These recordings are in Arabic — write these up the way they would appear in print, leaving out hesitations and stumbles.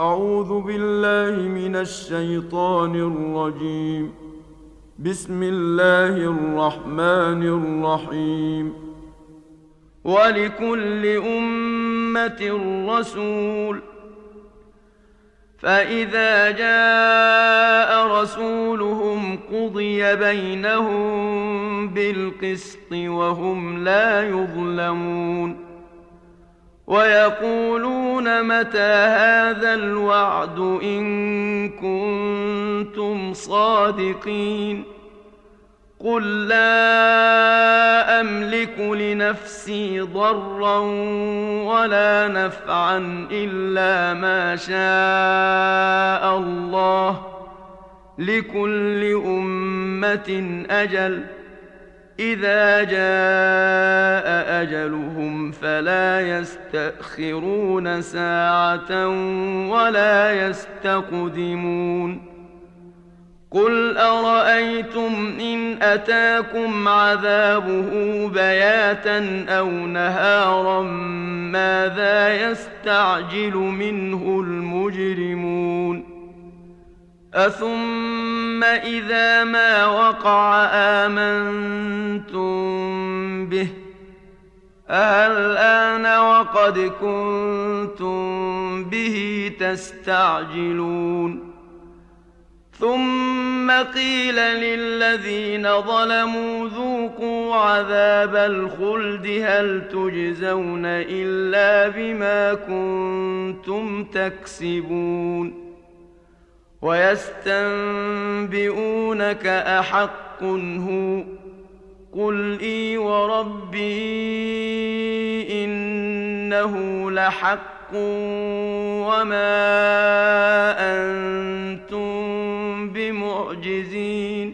أعوذ بالله من الشيطان الرجيم. بسم الله الرحمن الرحيم. ولكل أمة رسول، فإذا جاء رسولهم قضي بينهم بالقسط وهم لا يظلمون. ويقولون متى هذا الوعد إن كنتم صادقين. قل لا أملك لنفسي ضرا ولا نفعا إلا ما شاء الله، لكل أمة أجل، إذا جاء أجلهم فلا يستأخرون ساعة ولا يستقدمون. قل أرأيتم إن أتاكم عذابه بياتا أو نهارا ماذا يستعجل منه المجرمون؟ أثم إذا ما وقع آمنتم به، الآن وقد كنتم به تستعجلون. ثم قيل للذين ظلموا ذوقوا عذاب الخلد هل تجزون إلا بما كنتم تكسبون. ويستنبئونك أحق هو؟ قل إي وربي إنه لحق وما أنتم بمعجزين.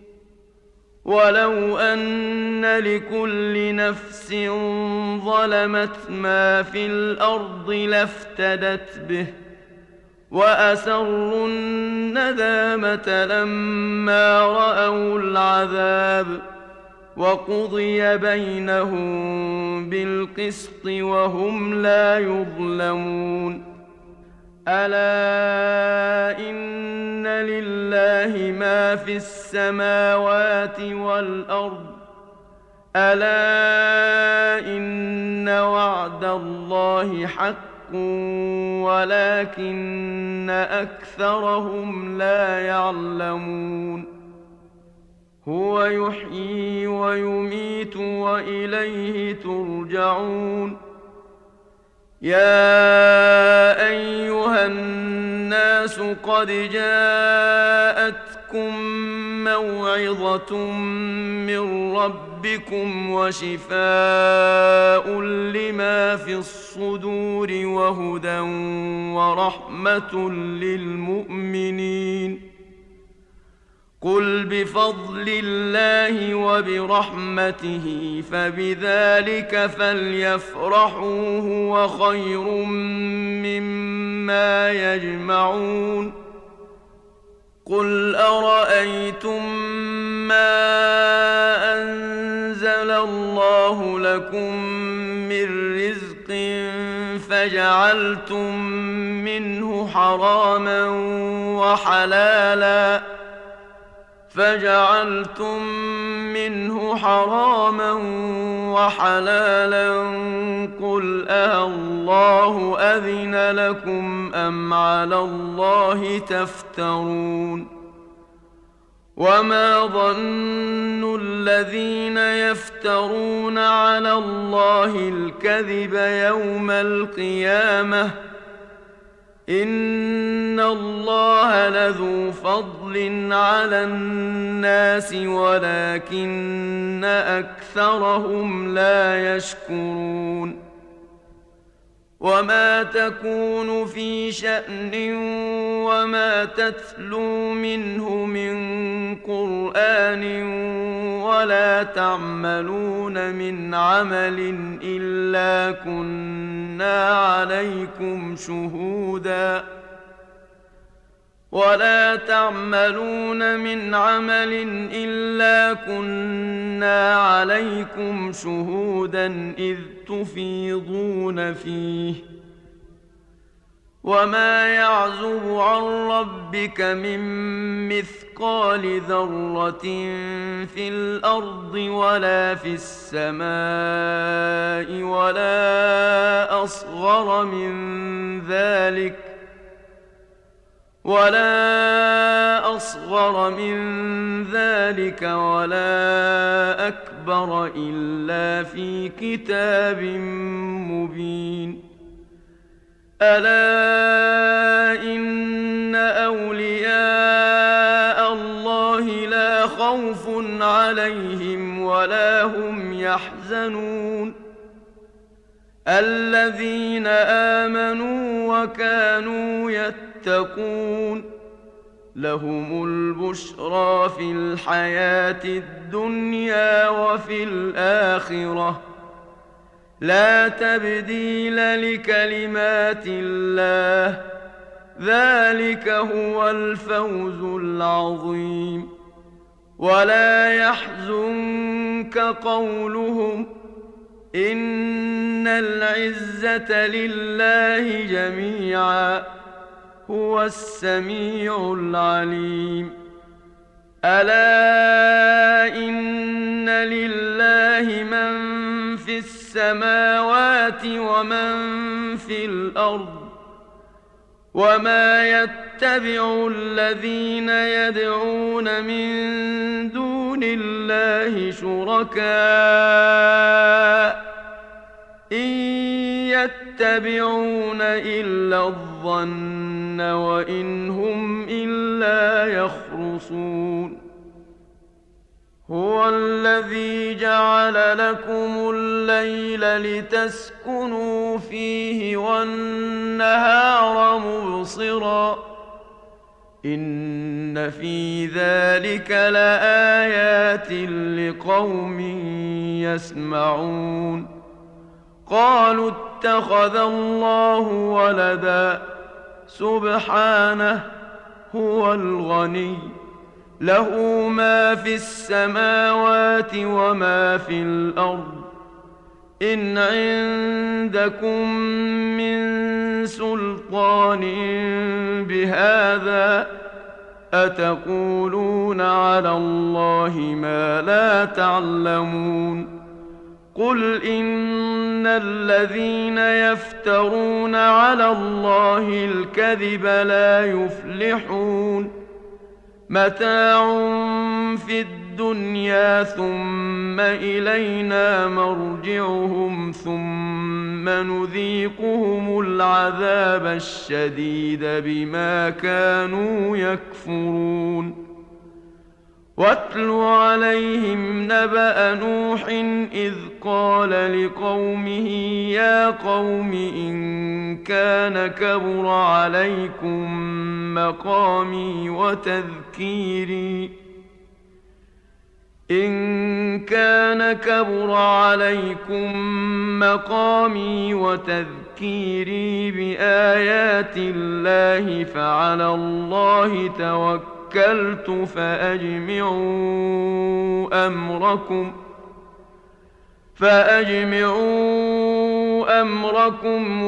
ولو أن لكل نفس ظلمت ما في الأرض لافتدت به، وأسروا الندامة لما رأوا العذاب، وقضي بينهم بالقسط وهم لا يظلمون. ألا إن لله ما في السماوات والأرض، ألا إن وعد الله حق ولكن أكثرهم لا يعلمون. هو يحيي ويميت وإليه ترجعون. يا أيها الناس قد جاءتكم موعظة من ربكم وشفاء لما في الصدور وهدى ورحمة للمؤمنين. قل بفضل الله وبرحمته فبذلك فليفرحوا هو خير مما يجمعون. قل أرأيتم ما أنزل الله لكم من رزق فجعلتم منه حراما وحلالا قل الله أذن لكم أم على الله تفترون. وما ظن الذين يفترون على الله الكذب يوم القيامة، إن الله لذو فضل على الناس ولكن أكثرهم لا يشكرون. وما تكون في شأن وما تتلو منه من قرآن ولا تعملون من عمل إلا كنا عليكم شهودا ولا تعملون من عمل إلا كنا عليكم شهودا إذ تفيضون فيه وما يعزب عن ربك من مثقال ذرة في الأرض ولا في السماء ولا أصغر من ذلك ولا أكبر إلا في كتاب مبين. ألا إن أولياء الله لا خوف عليهم ولا هم يحزنون الذين آمنوا وكانوا يتقون لهم البشرى في الحياة الدنيا وفي الآخرة لا تبديل لكلمات الله ذلك هو الفوز العظيم. ولا يحزنك قولهم إن العزة لله جميعا هو السميع العليم. ألا إن لله من في السماوات ومن في الأرض وما يتبع الذين يدعون من دون الله شركاء إن يتبعون إلا الظن وإن هم إلا يخرصون. هو الذي جعل لكم الليل لتسكنوا فيه والنهار مبصرا إن في ذلك لآيات لقوم يسمعون. قالوا اتخذ الله ولدا سبحانه هو الغني له ما في السماوات وما في الأرض إن عندكم من سلطان بهذا أتقولون على الله ما لا تعلمون. قل إن الذين يفترون على الله الكذب لا يفلحون متاع في الدنيا ثم إلينا مرجعهم ثم نذيقهم العذاب الشديد بما كانوا يكفرون. واتل عليهم نبأ نوح إذ قال لقومه يا قوم إن كان كبر عليكم مقامي وتذكيري بآيات الله فعلى الله توكلت فأجمعوا أمركم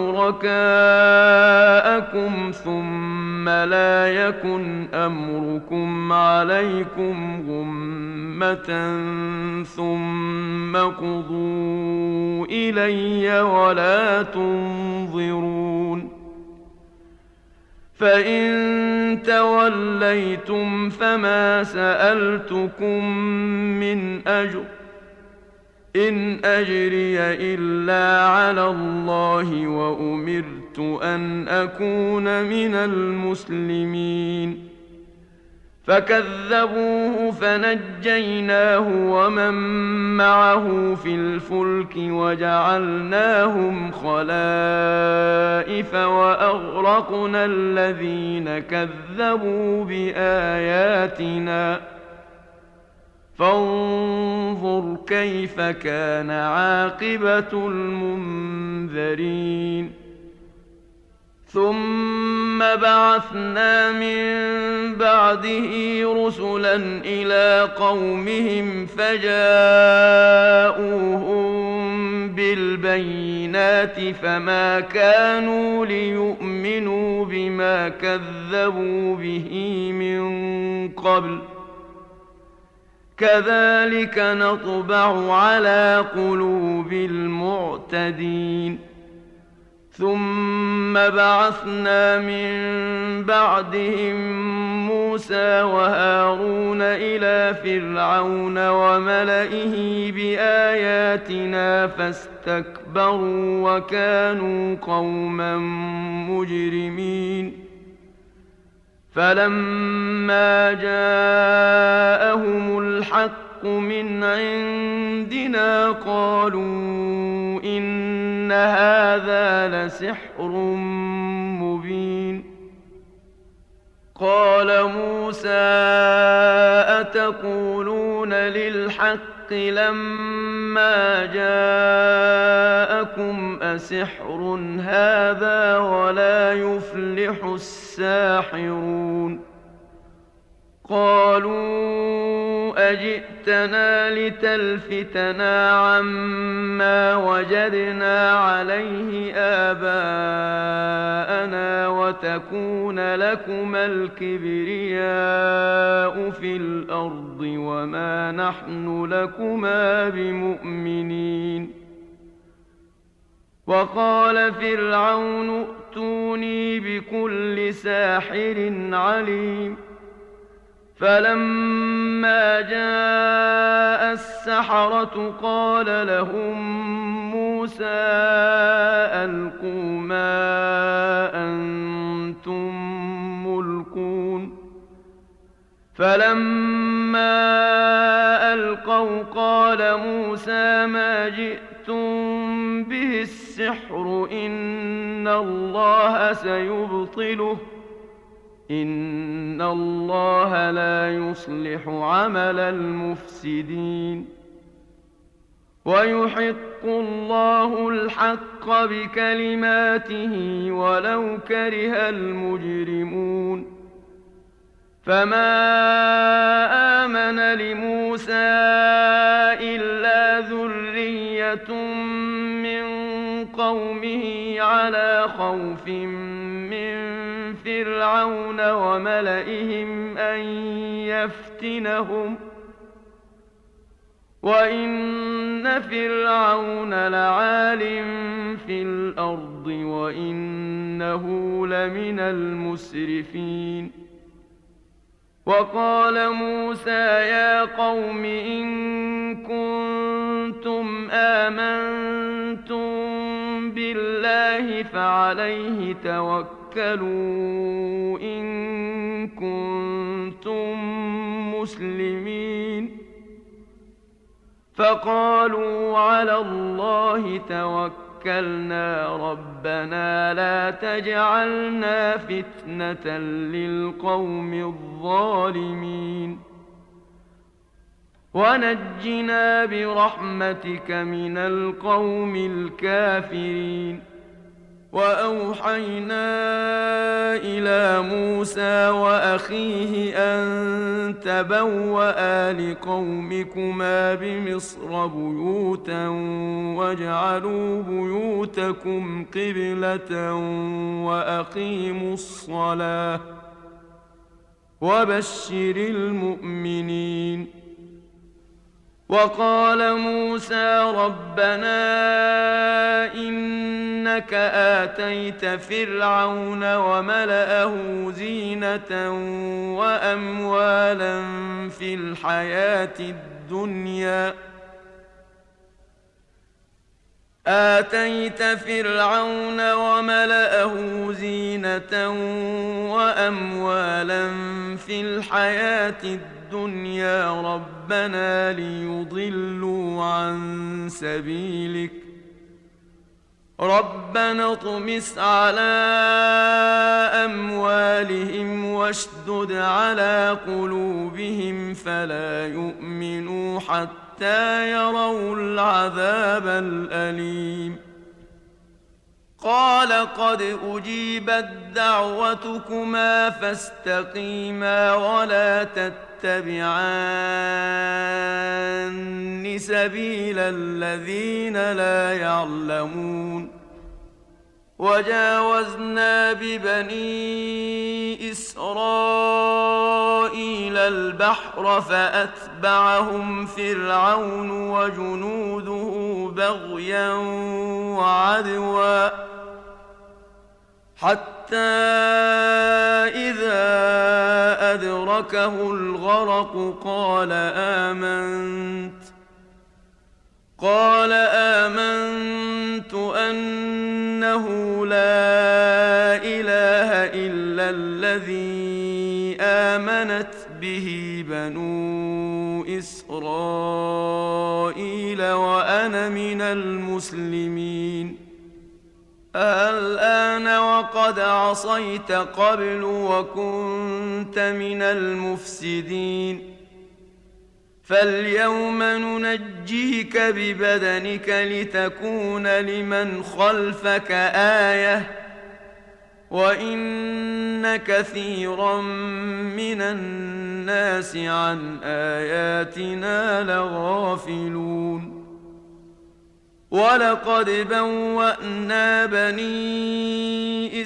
وشركاءكم ثم لا يكن أمركم عليكم غمة ثم قضوا إلي ولا تنظرون. فإن توليتم فما سألتكم من أجر إن أجري إلا على الله وأمرت أن أكون من المسلمين. فكذبوه فنجيناه ومن معه في الفلك وجعلناهم خلائف وأغرقنا الذين كذبوا بآياتنا فانظر كيف كان عاقبة المنذرين. ثم بعثنا من بعده رسلا إلى قومهم فجاءوهم بالبينات فما كانوا ليؤمنوا بما كذبوا به من قبل كذلك نطبع على قلوب المعتدين ثم بعثنا من بعدهم موسى وهارون إلى فرعون وملئه بآياتنا فاستكبروا وكانوا قوما مجرمين فلما جاءهم الحق من عندنا قالوا إن هذا لسحر مبين قال موسى أتقولون للحق لما جاءكم أسحر هذا ولا يفلح الساحرون قالوا أجئتنا لتلفتنا عما وجدنا عليه آباءنا وتكون لكما الكبرياء في الأرض وما نحن لكما بمؤمنين وقال فرعون ائتوني بكل ساحر عليم فلما جاء السحرة قال لهم موسى ألقوا ما أنتم ملقون فلما ألقوا قال موسى ما جئتم به السحر إن الله سيبطله إن الله لا يصلح عمل المفسدين ويحق الله الحق بكلماته ولو كره المجرمون فما آمن لموسى إلا ذرية من قومه على خوف من فرعون وملئهم أن يفتنهم وإن فرعون لعال في الأرض وإنه لمن المسرفين وقال موسى يا قوم إن كنتم آمنتم بالله فعليه توكلوا إن كنتم مسلمين فقالوا على الله توكلنا ربنا لا تجعلنا فتنة للقوم الظالمين ونجنا برحمتك من القوم الكافرين وأوحينا إلى موسى وأخيه أن تبوأ لقومكما بمصر بيوتا واجعلوا بيوتكم قبلة وأقيموا الصلاة وبشر المؤمنين وقال موسى ربنا إنك آتيت فرعون وملأه زينة وأموالا في الحياة الدنيا آتيت فرعون وملأه زينة وأموالا في الحياة الدنيا ربنا ليضلوا عن سبيلك ربنا اطمس على أموالهم واشدد على قلوبهم فلا يؤمنوا حتى يروا العذاب الأليم قال قد أجيبت دعوتكما فاستقيما ولا تتبعان سبيل الذين لا يعلمون وجاوزنا ببني إسرائيل البحر فأتبعهم فرعون وجنوده بغيا وعدوا حتى إذا أدركه الغرق قال آمنت أنه لا إله إلا الذي آمنت به بنو إسرائيل وأنا من المسلمين الآن وقد عصيت قبل وكنت من المفسدين فاليوم ننجيك ببدنك لتكون لمن خلفك آية وإن كثيرا من الناس عن آياتنا لغافلون ولقد بوأنا بني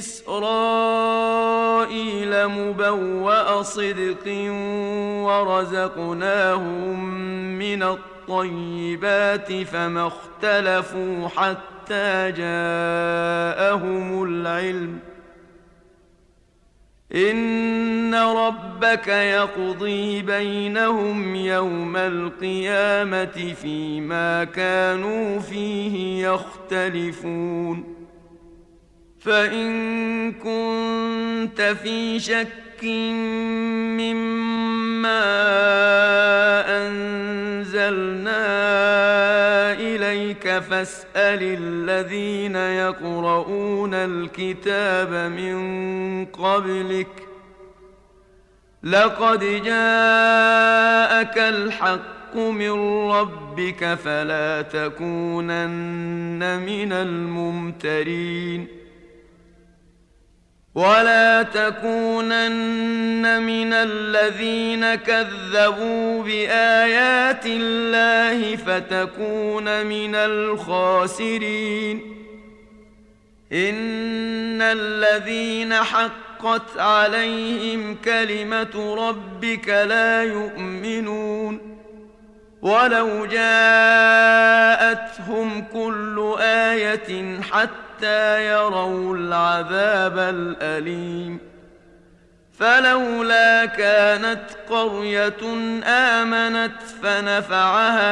إسرائيل مبوأ صدق ورزقناهم من الطيبات فما اختلفوا حتى جاءهم العلم إن ربك يقضي بينهم يوم القيامة فيما كانوا فيه يختلفون فإن كنت في شك مما أنزلنا إليك فاسأل الذين يقرؤون الكتاب من قبلك لقد جاءك الحق من ربك فلا تكونن من الممترين ولا تكونن من الذين كذبوا بآيات الله فتكون من الخاسرين إن الذين حقت عليهم كلمة ربك لا يؤمنون ولو جاءتهم كل آية حتى يروا العذاب الأليم فلولا كانت قرية آمنت فنفعها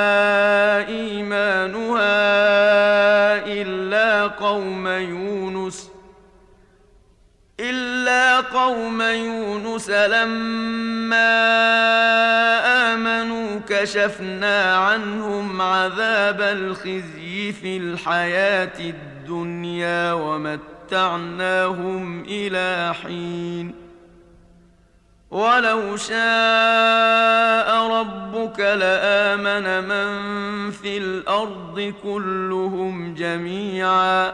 إيمانها إلا قوم يونس لما آمنوا كشفنا عنهم عذاب الخزي في الحياة الدنيا ومتعناهم إلى حين ولو شاء ربك لآمن من في الأرض كلهم جميعا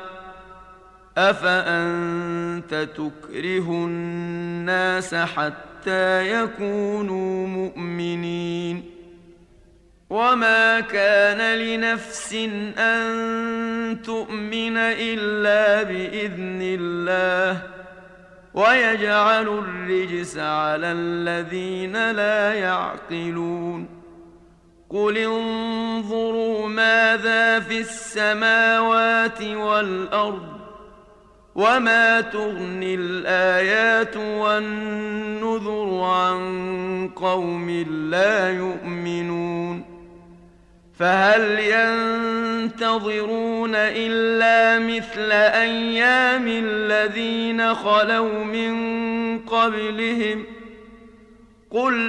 أفأنت تكره الناس حتى يكونوا مؤمنين وما كان لنفس أن تؤمن إلا بإذن الله ويجعل الرجس على الذين لا يعقلون قل انظروا ماذا في السماوات والأرض وما تغني الآيات والنذر عن قوم لا يؤمنون فهل ينتظرون إلا مثل أيام الذين خلوا من قبلهم قل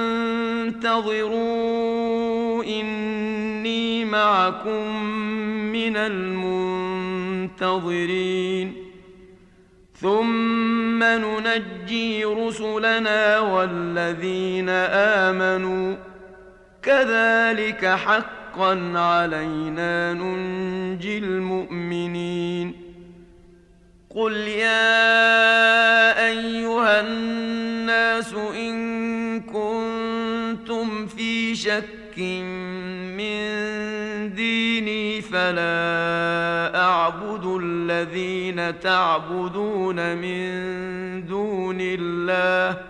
فانتظروا إني معكم من المنتظرين ثم ننجي رسلنا والذين آمنوا كذلك حقا علينا ننجي المؤمنين قل يا أيها الناس إن كنتم في شك من ديني فلا أعبد الذين تعبدون من دون الله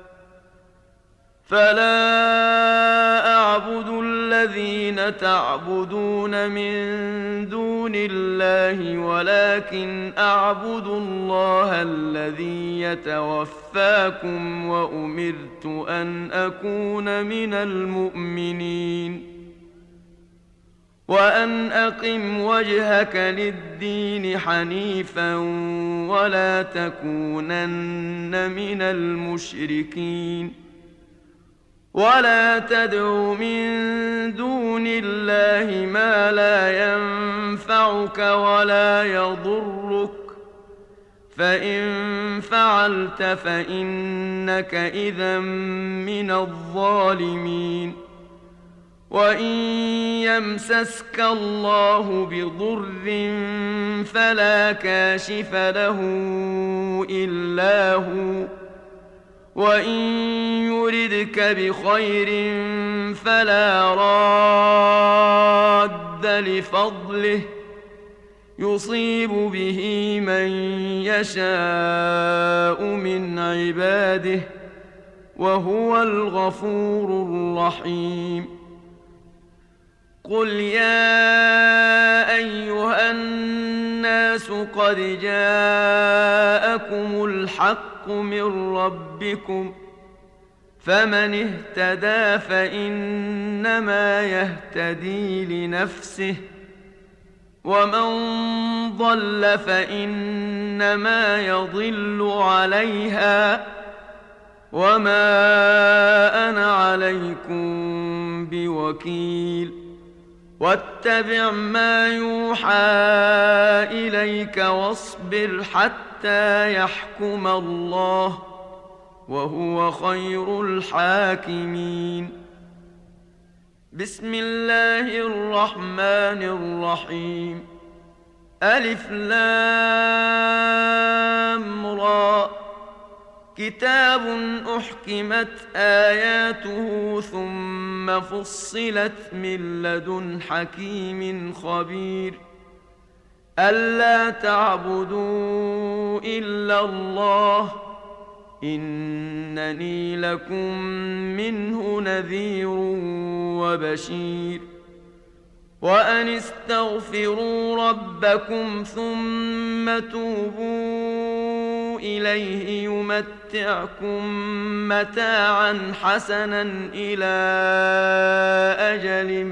ولكن أعبد الله الذي يتوفاكم وأمرت أن أكون من المؤمنين وأن أقم وجهك للدين حنيفا ولا تكونن من المشركين ولا تدع من دون الله ما لا ينفعك ولا يضرك فإن فعلت فإنك إذا من الظالمين وإن يمسسك الله بضر فلا كاشف له إلا هو وإن يردك بخير فلا راد لفضله يصيب به من يشاء من عباده وهو الغفور الرحيم قل يا أيها الناس قد جاءكم الحق من ربكم فمن اهتدى فإنما يهتدي لنفسه ومن ضل فإنما يضل عليها وما أنا عليكم بوكيل واتبع ما يوحى إليك واصبر حتى يحكم الله وهو خير الحاكمين بسم الله الرحمن الرحيم ألف لام را كتاب أحكمت آياته ثم فصلت من لدن حكيم خبير ألا تعبدوا إلا الله إنني لكم منه نذير وبشير وأن استغفروا ربكم ثم توبوا إليه يمتعكم متاعا حسنا إلى أجل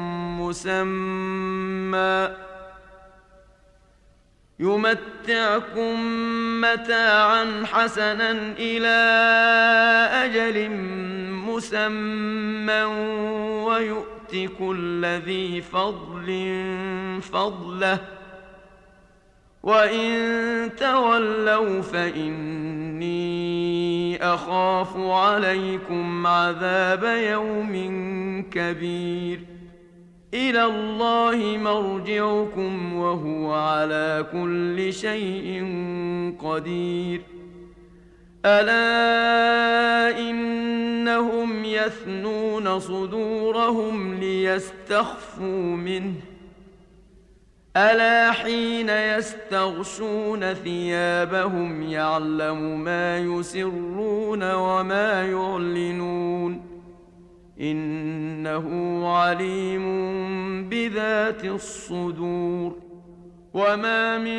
مسمى ويؤت كل ذي فضل فضله وإن تولوا فإني أخاف عليكم عذاب يوم كبير إلى الله مرجعكم وهو على كل شيء قدير ألا إنهم يثنون صدورهم ليستخفوا منه ألا حين يستغشون ثيابهم يعلم ما يسرون وما يعلنون إنه عليم بذات الصدور وما من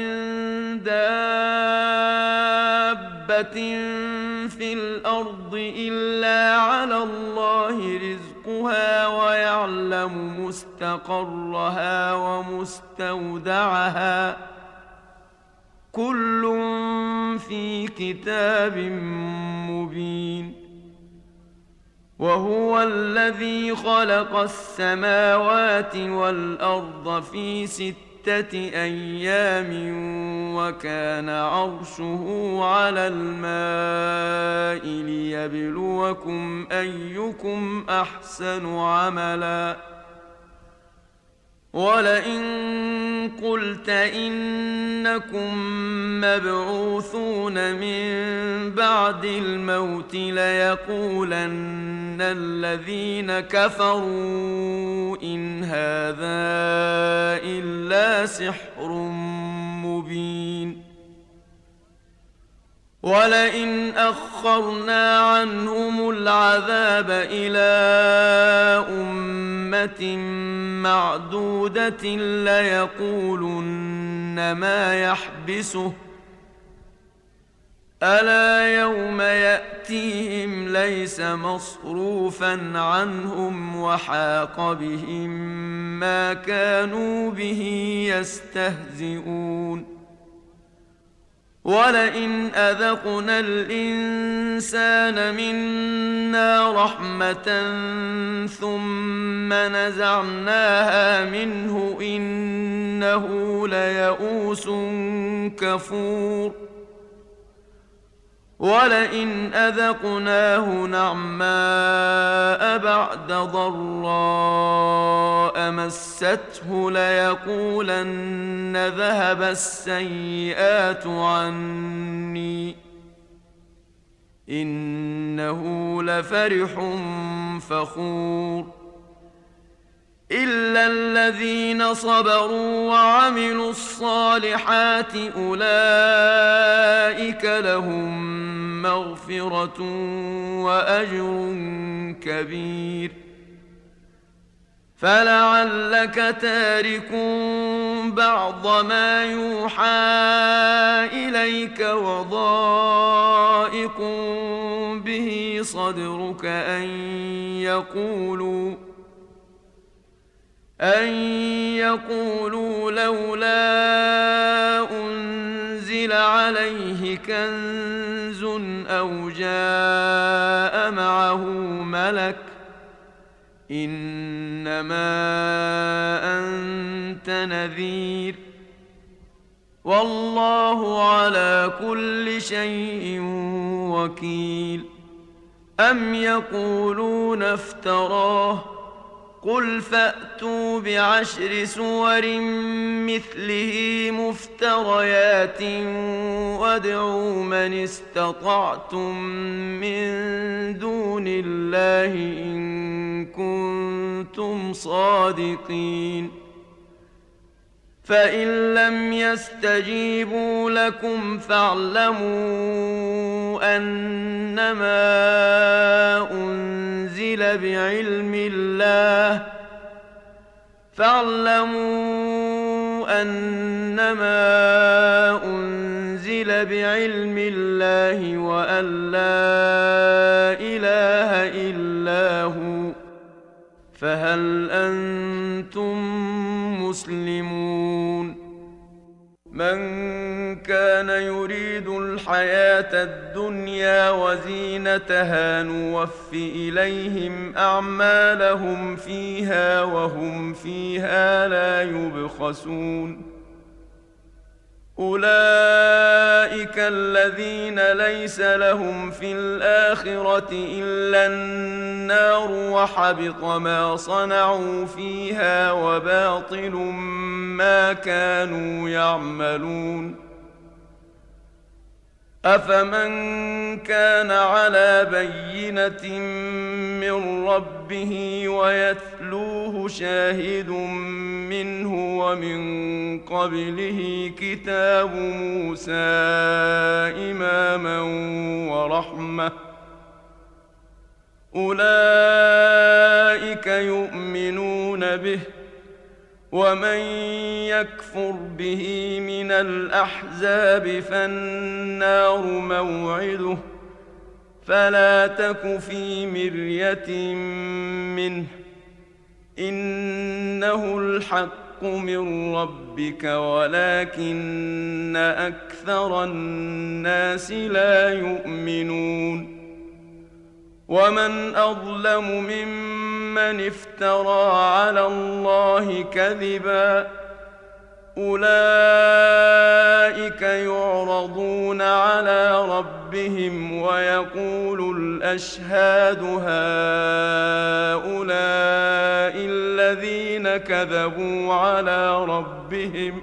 دابة في الأرض إلا على الله رزقها ويعلم مستقرها ومستودعها كل في كتاب مبين وهو الذي خلق السماوات والأرض في 6 أيام وكان عرشه على الماء ليبلوكم أيكم أحسن عملا ولئن قلت إنكم مبعوثون من بعد الموت ليقولن الذين كفروا إن هذا إلا سحر مبين ولئن أخرنا عنهم العذاب إلى أمة معدودة ليقولن ما يحبسه ألا يوم يأتيهم ليس مصروفا عنهم وحاق بهم ما كانوا به يستهزئون ولئن أذقنا الإنسان منا رحمة ثم نزعناها منه إنه ليئوس كفور ولئن أذقناه نعماء بعد ضراء مسته ليقولن ذهب السيئات عني إنه لفرح فخور إلا الذين صبروا وعملوا الصالحات أولئك لهم مغفرة وأجر كبير فلعلك تارك بعض ما يوحى إليك وضائق به صدرك أن يقولوا لولا أنزل عليه كنز أو جاء معه ملك إنما أنت نذير والله على كل شيء وكيل أم يقولون افتراه قل فأتوا بعشر سور مثله مفتريات وادعوا من استطعتم من دون الله إن كنتم صادقين فإن لم يستجيبوا لكم فاعلموا أنما أنزل بعلم الله وأن لا إله إلا هو فهل أنتم مسلمون من كان يريد الحياة الدنيا وزينتها نوف إليهم أعمالهم فيها وهم فيها لا يبخسون أولئك الذين ليس لهم في الآخرة إلا النار وحبط ما صنعوا فيها وباطل ما كانوا يعملون أفمن كان على بينة من ربه ويتلوه شاهد منه ومن قبله كتاب موسى إماما ورحمة أولئك يؤمنون به ومن يكفر به من الأحزاب فالنار موعده فلا تك في مرية منه إنه الحق من ربك ولكن أكثر الناس لا يؤمنون ومن أظلم ممن افترى على الله كذبا أولئك يعرضون على ربهم ويقول الأشهاد هؤلاء الذين كذبوا على ربهم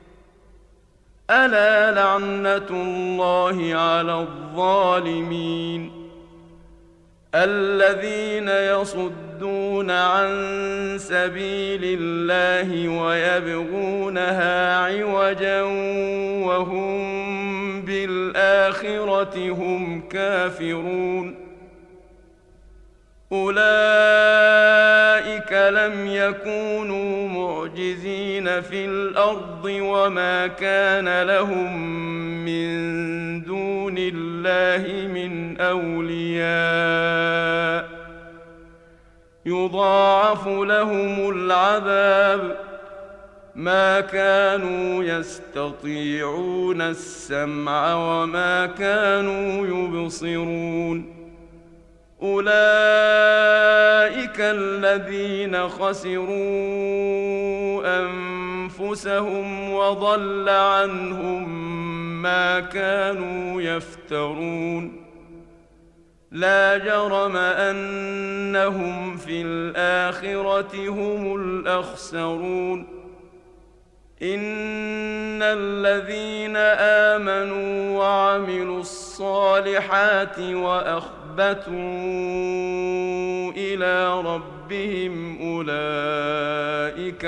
ألا لعنة الله على الظالمين الذين يصدون يصدون عن سبيل الله ويبغونها عوجا وهم بالآخرة هم كافرون أولئك لم يكونوا معجزين في الأرض وما كان لهم من دون الله من أولياء يضاعف لهم العذاب ما كانوا يستطيعون السمع وما كانوا يبصرون أولئك الذين خسروا أنفسهم وضل عنهم ما كانوا يفترون لا جرم أنهم في الآخرة هم الأخسرون إن الذين آمنوا وعملوا الصالحات وأخبتوا إلى ربهم أولئك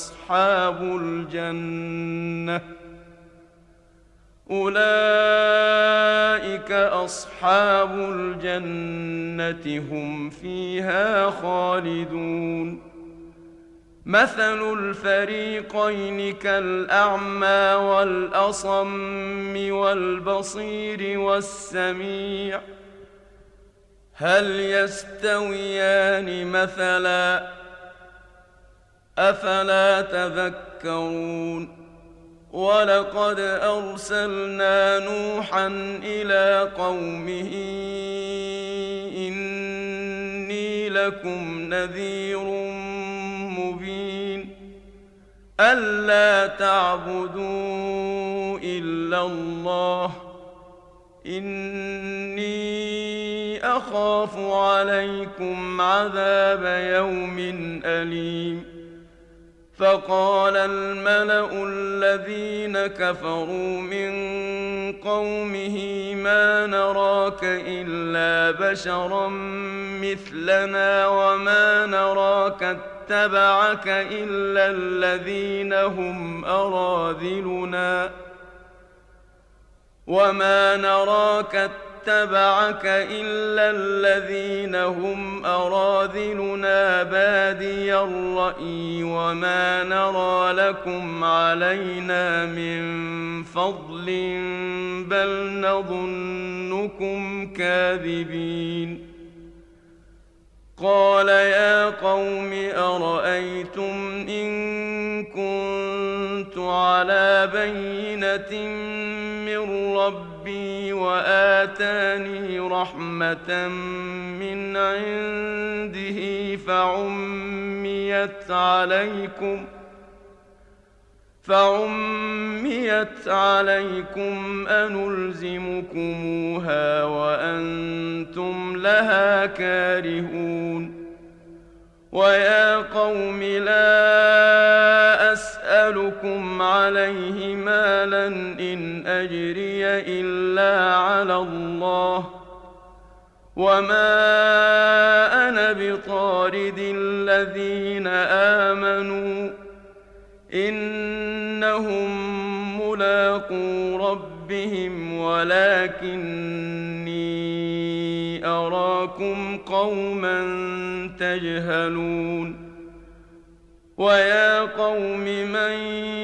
أصحاب الجنة هم فيها خالدون مثل الفريقين كالأعمى والأصم والبصير والسميع هل يستويان مثلا أفلا تذكرون ولقد أرسلنا نوحا إلى قومه إني لكم نذير مبين ألا تعبدوا إلا الله إني أخاف عليكم عذاب يوم أليم فقال الملأ الذين كفروا من قومه ما نراك إلا بشرا مثلنا وما نراك اتبعك إلا الذين هم أراذلنا بادي الرأي وما نرى لكم علينا من فضل بل نظنكم كاذبين قال يا قوم أرأيتم إن كنت على بينة من ربي وآتاني رحمة من عنده فعميت عليكم أنلزمكموها وأنتم لها كارهون ويا قوم لا أسألكم عليه مالا إن أجري إلا على الله وما أنا بطارد الذين آمنوا إنهم ملاقو ربهم ولكني أراكم قوما تجهلون ويا قوم من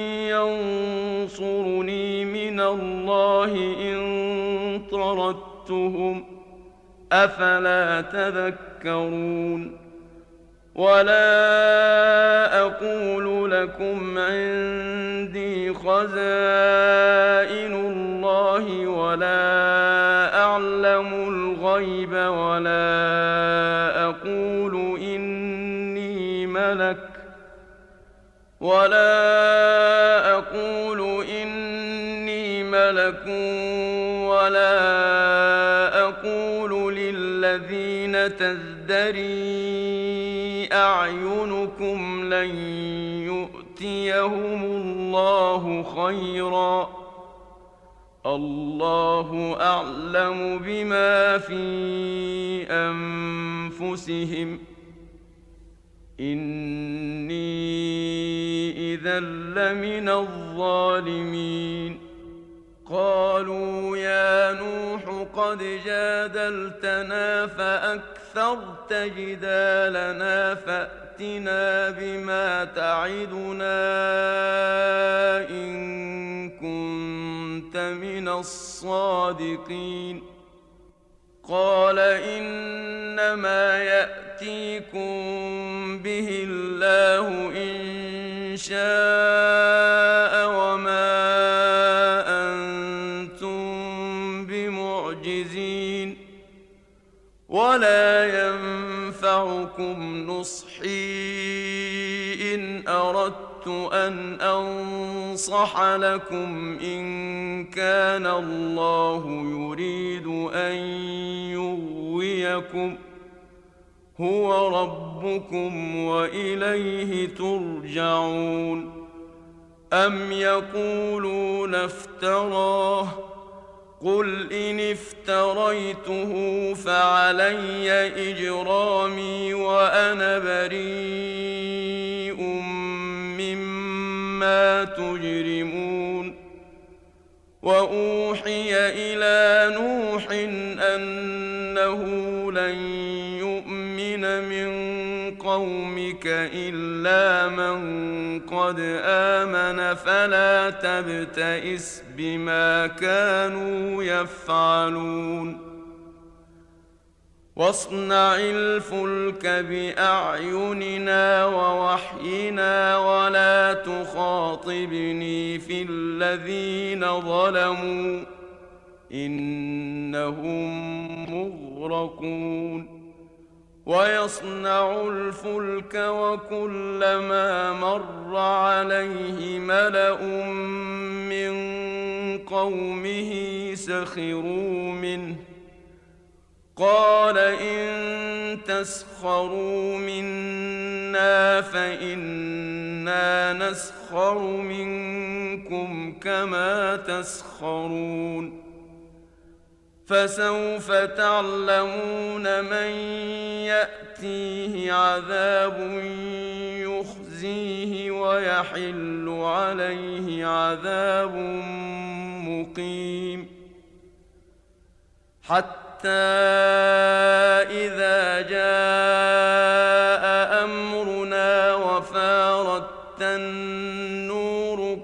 ينصرني من الله إن طردتهم أفلا تذكرون ولا أقول لكم عندي خزائن الله ولا أعلم الغيب ولا أقول إني ملك ولا أقول للذين تزدري أعينكم لن يؤتيهم الله خيرا الله أعلم بما في أنفسهم إني إذا لمن الظالمين. قالوا يا نوح قد جادلتنا فأكثرت جدالنا فأتنا بما تعدنا إن كنت من الصادقين. قال إنما يأتيكم به الله إن شاء وما أنتم بمعجزين. ولا ينفعكم نصحي إن أردت أن أنصح لكم إن كان الله يريد أن يغويكم هو ربكم وإليه ترجعون. أم يقولون افتراه قل إن افتريته فعلي إجرامي وأنا بريء مما تجرمون. وأوحي إلى نوح أنه لن يؤمن من قومك إلا من قد آمن فلا تبتئس بما كانوا يفعلون. واصنع الفلك بأعيننا ووحينا ولا تخاطبني في الذين ظلموا إنهم مغرقون. ويصنع الفلك وكلما مر عليه ملأ من قومه سخروا منه قال إن تسخروا منا فإنا نسخر منكم كما تسخرون. فسوف تعلمون من يأتيه عذاب يخزيه ويحل عليه عذاب مقيم. حتى إذا جاء أمرنا وفارت النور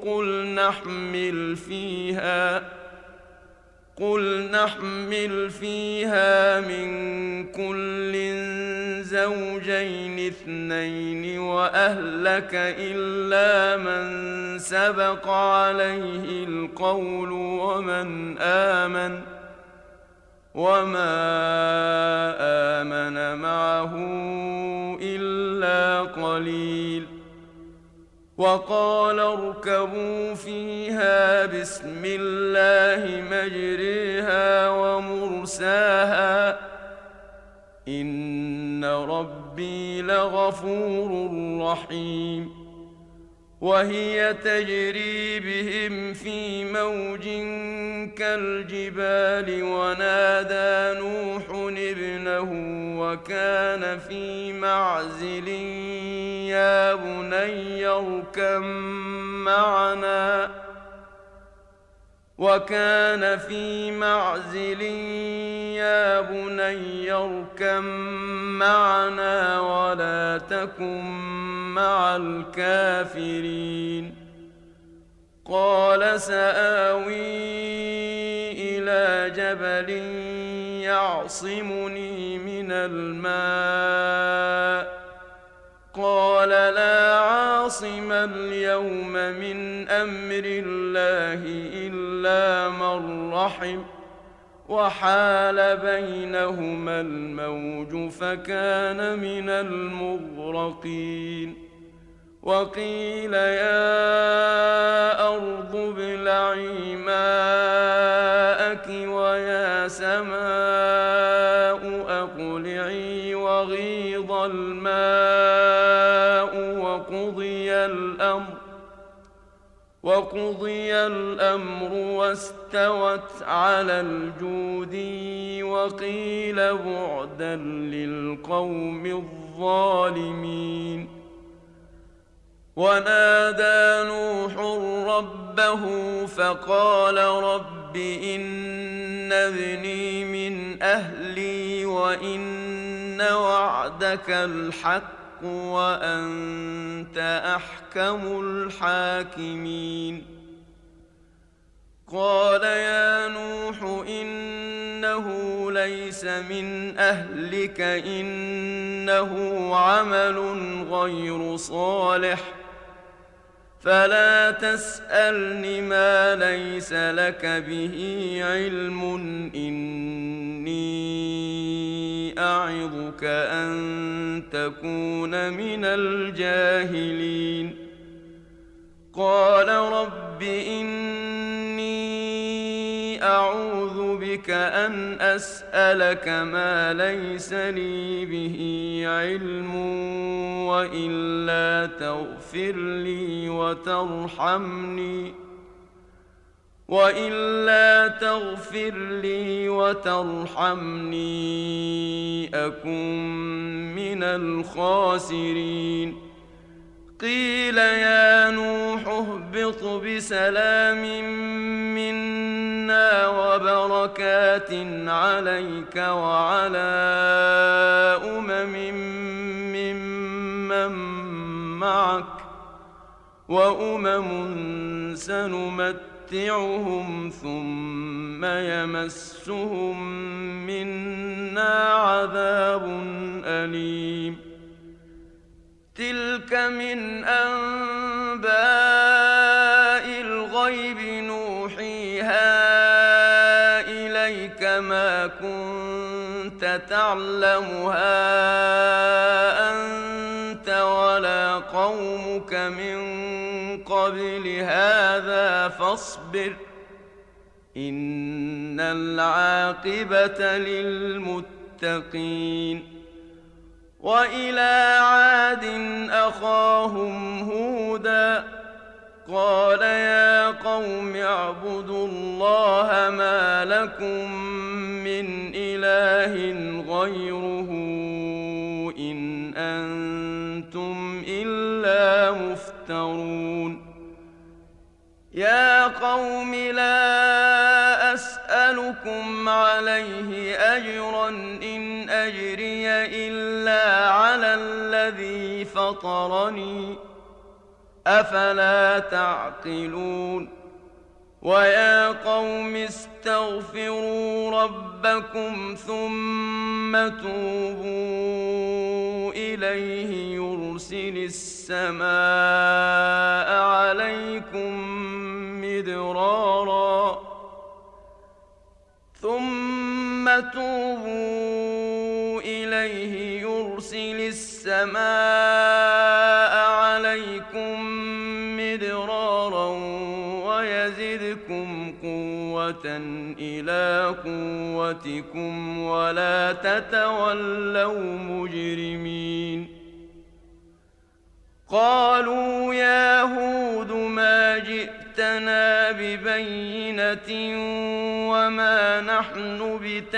قل نحمل فيها من كل زوجين اثنين وأهلك إلا من سبق عليه القول وما آمن معه إلا قليل. وقال اركبوا فيها بسم الله مجريها ومرساها إن ربي لغفور رحيم. وهي تجري بهم في موج كالجبال ونادى نوح ابنه وكان في معزل يا بني اركب معنا ولا تكن مع الكافرين. قال سآوي إلى جبل يعصمني من الماء قال لا عاصم اليوم من أمر الله إلا من رحم وحال بينهما الموج فكان من المغرقين. وقيل يا أرض ابلعي ماءك ويا سماء أقلعي وغيض الماء وقضي الأمر واستوت على الجودي وقيل بعدا للقوم الظالمين. ونادى نوح ربه فقال رب إن ابني من أهلي وإن وعدك الحق وأنت أحكم الحاكمين. قال يا نوح إنه ليس من أهلك إنه عمل غير صالح فلا تسألني ما ليس لك به علم إني أعظك أن تكون من الجاهلين. قال رب إني أعوذ بك أن أسألك ما ليس لي به علم وإلا تغفر لي وترحمني أكن من الخاسرين. قيل يا نوح اهبط بسلام منا وبركات عليك وعلى ممن معك وأمم سنمتعهم ثم يمسهم منا عذاب أليم. تلك من أنباء الغيب نوحيها إليك ما كنت تعلمها أنت ولا قومك من قبل هذا فاصبر إن العاقبة للمتقين. وإلى عاد أخاهم هودا قال يا قوم اعبدوا الله ما لكم من إله غيره إن أنتم إلا مفترون. يا قوم لا أسألكم عليه أجرا إن أجري إلا على الذي فطرني أفلا تعقلون. ويا قوم استغفروا ربكم ثم توبوا إليه يرسل السماء عليكم مدرارا ويزدكم قوة إلى قوتكم ولا تتولوا مجرمين. قالوا يا هود ما جئتنا ببينة وما نحن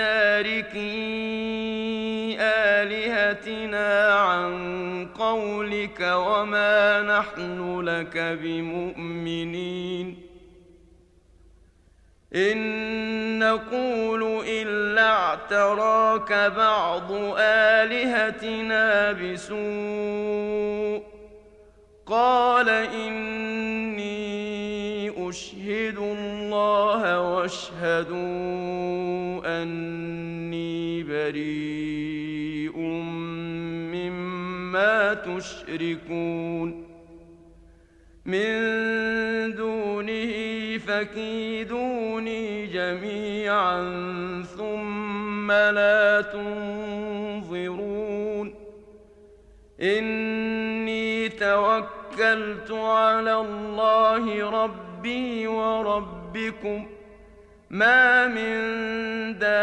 بتاركي آلهتنا عن قولك وما نحن لك بمؤمنين. إن نقول إلا اعتراك بعض آلهتنا بسوء قال إني أشهد الله واشهدوا أني بريء مما تشركون من دونه فكيدوني جميعا ثم لا تنظرون. إني توكلت على الله ربي وربكم ما من دابة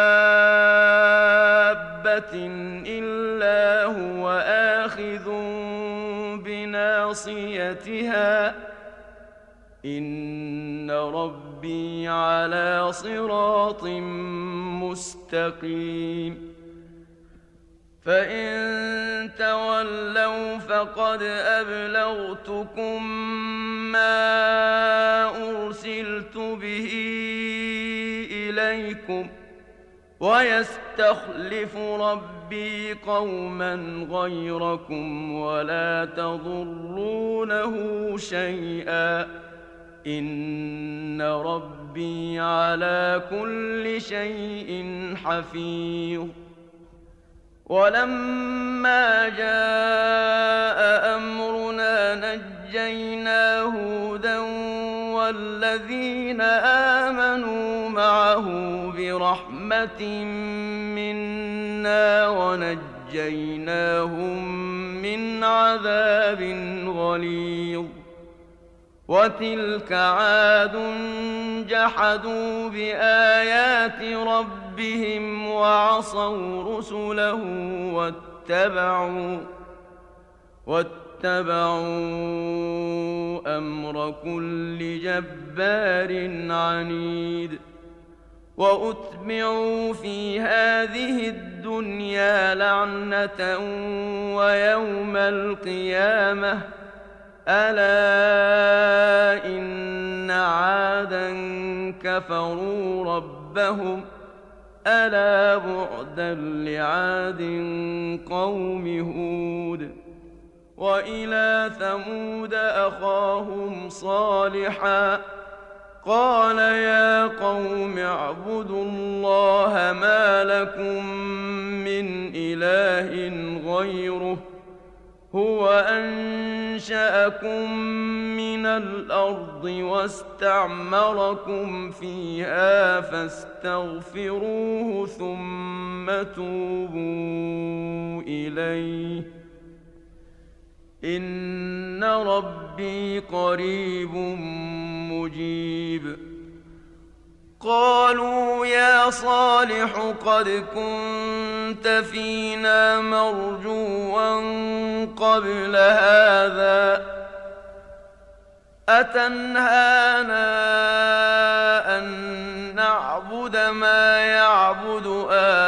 إلا هو آخذ بناصيتها إن ربي على صراط مستقيم فإن تولوا فقد أبلغتكم ما أرسلت به إليكم ويستخلف ربي قوما غيركم ولا تضرونه شيئا إن ربي على كل شيء حفيظ ولما جاء أمرنا نجينا هودا والذين آمنوا معه برحمة منا ونجيناهم من عذاب غليظ وتلك عاد جحدوا بآيات ربهم وعصوا رسله واتبعوا أمر كل جبار عنيد وأتبعوا في هذه الدنيا لعنة ويوم القيامة ألا إن عادا كفروا ربهم ألا بعدا لعاد قوم هود وإلى ثمود أخاهم صالحا قال يا قوم اعبدوا الله ما لكم من إله غيره هو أنشأكم من الأرض واستعمركم فيها فاستغفروه ثم توبوا إليه إن ربي قريب مجيب قالوا يا صالح قد كنت فينا مرجوا قبل هذا أتنهانا أن نعبد ما يعبد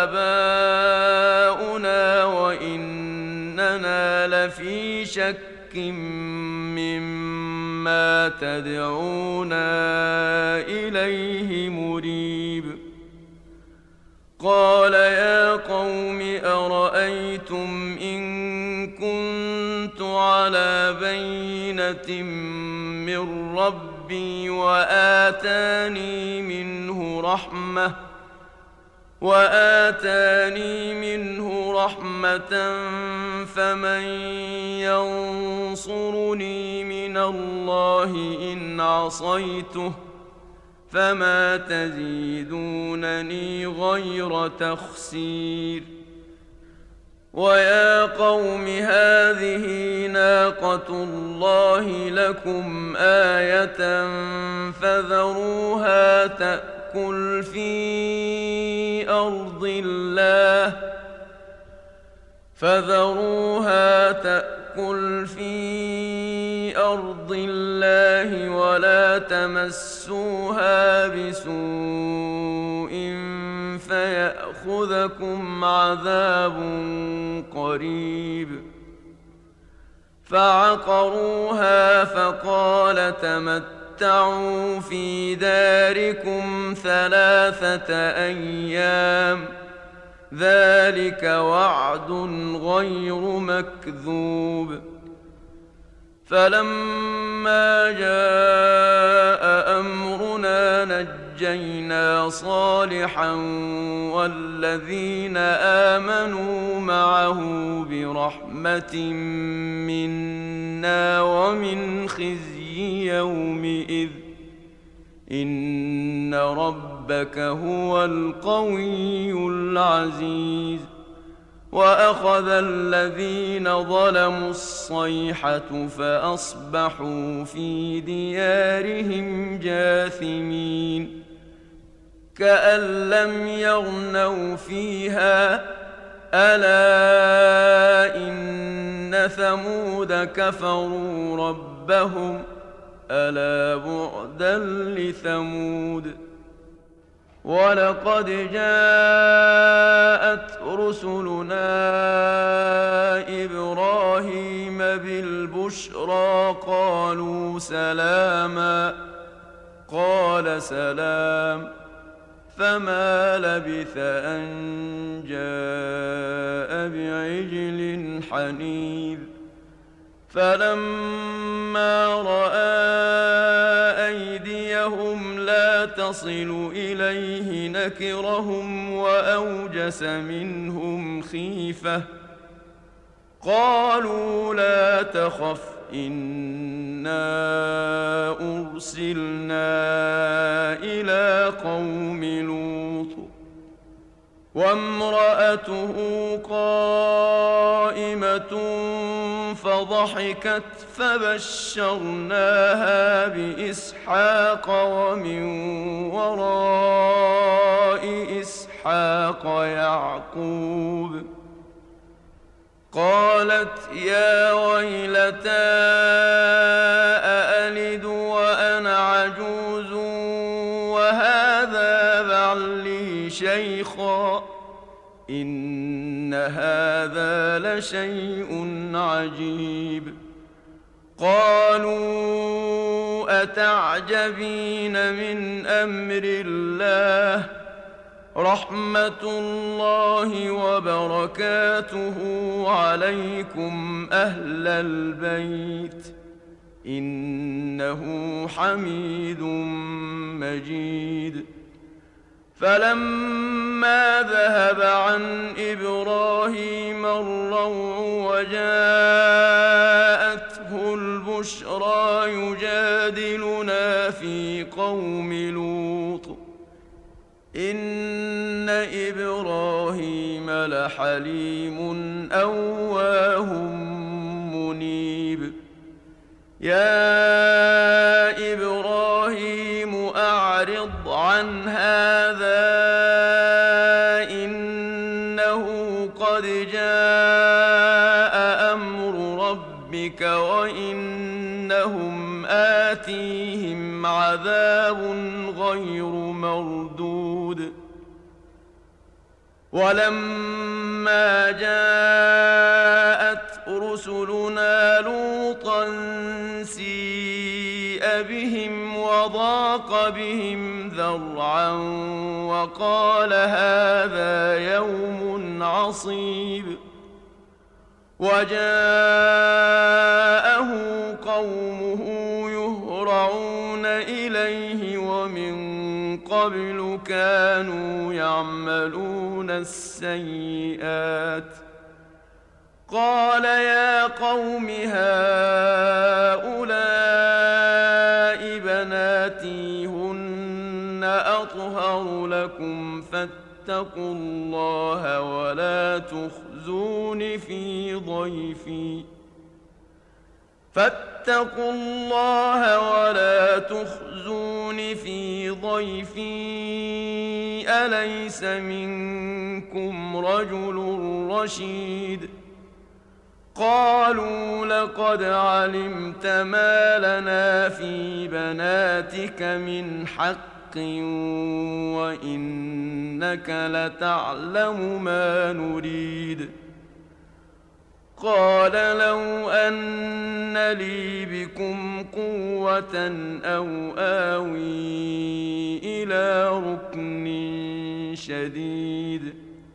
آباؤنا وإننا لفي شك مما تدعونا إليه مريب قال يا قوم أرأيتم إن كنت على بينة من ربي وآتاني منه رحمة فمن ينصرني من الله إن عصيته فما تزيدونني غير تخسير ويا قوم هذه ناقة الله لكم آية فذروها تأكل في أرض الله ولا تمسوها بسوء فيأخذكم عذاب قريب فعقروها فقال تمتعوا في داركم 3 أيام ذلك وعد غير مكذوب فلما جاء أمرنا نجينا صالحا والذين آمنوا معه برحمة منا ومن خزي يومئذ إن ربك هو القوي العزيز وأخذ الذين ظلموا الصيحة فأصبحوا في ديارهم جاثمين كأن لم يغنوا فيها ألا إن ثمود كفروا ربهم ألا بعدا لثمود ولقد جاءت رسلنا إبراهيم بالبشرى قالوا سلاما قال سلام فما لبث أن جاء بعجل حنيذ فلما رأى أيديهم لا تصل إليه نكرهم وأوجس منهم خيفة قالوا لا تخف إنا أرسلنا إلى قوم لوط وامرأته قائمة فضحكت فبشرناها بإسحاق ومن وراء إسحاق يعقوب قالت يا ويلتى أألد وأنا عجوز وهذا بعلي شيخا إن هذا لشيء عجيب قالوا أتعجبين من أمر الله رحمة الله وبركاته عليكم أهل البيت إنه حميد مجيد فلما ذهب عن إبراهيم الروع وجاءته البشرى يجادلنا في قوم لوط إن إبراهيم لحليم أواه منيب يا إبراهيم أعرض عن هذا إنه قد جاء أمر ربك وإنهم آتيهم عذاب غير مردود ولما جاءت رسلنا لوطا سيء بهم وضاق بهم ذرعا وقال هذا يوم عصيب وجاءه قومه يهرعون إليه ومن قبل كانوا يعملون السيئات قال يا قوم هؤلاء بناتي هن أطهر لكم فاتقوا الله ولا تخزون في ضيفي فاتقوا الله ولا تخزون في ضيفي أليس منكم رجل رشيد قالوا لقد علمت ما لنا في بناتك من حق وإنك لتعلم ما نريد قال لو أن لي بكم قوة أو آوي إلى ركن شديد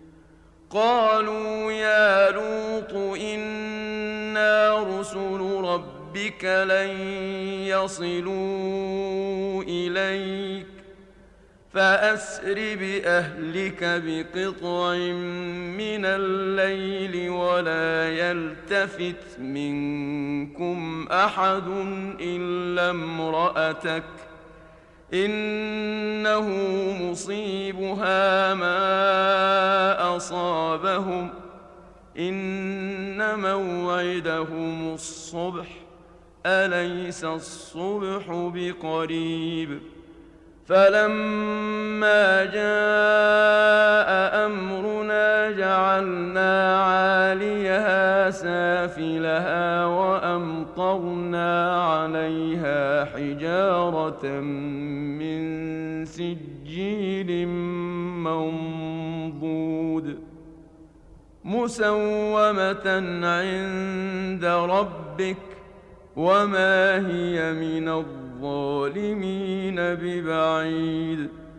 قالوا يا لوط إنا رسل ربك لن يصلوا إليك فأسر بأهلك بقطع من الليل ولا يلتفت منكم أحد إلا امرأتك إنه مصيبها ما أصابهم إن موعدهم الصبح أليس الصبح بقريب فلما جاء أمرنا جعلنا عاليها سافلها وأمطرنا عليها حجارة من سجيل منضود مسومة عند ربك وما هي من الظالمين ببعيد